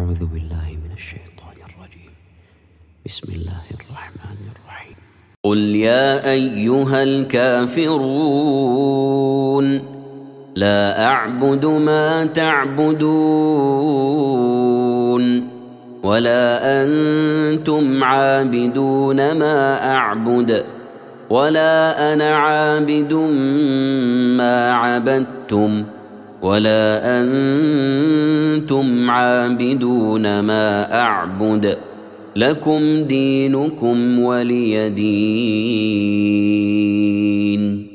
أعوذ بالله من الشيطان الرجيم. بسم الله الرحمن الرحيم. قل يا أيها الكافرون لا أعبد ما تعبدون ولا أنتم عابدون ما أعبد ولا أنا عابد ما عبدتم ولا أنتم عابدون ما أعبد لكم دينكم ولي دين.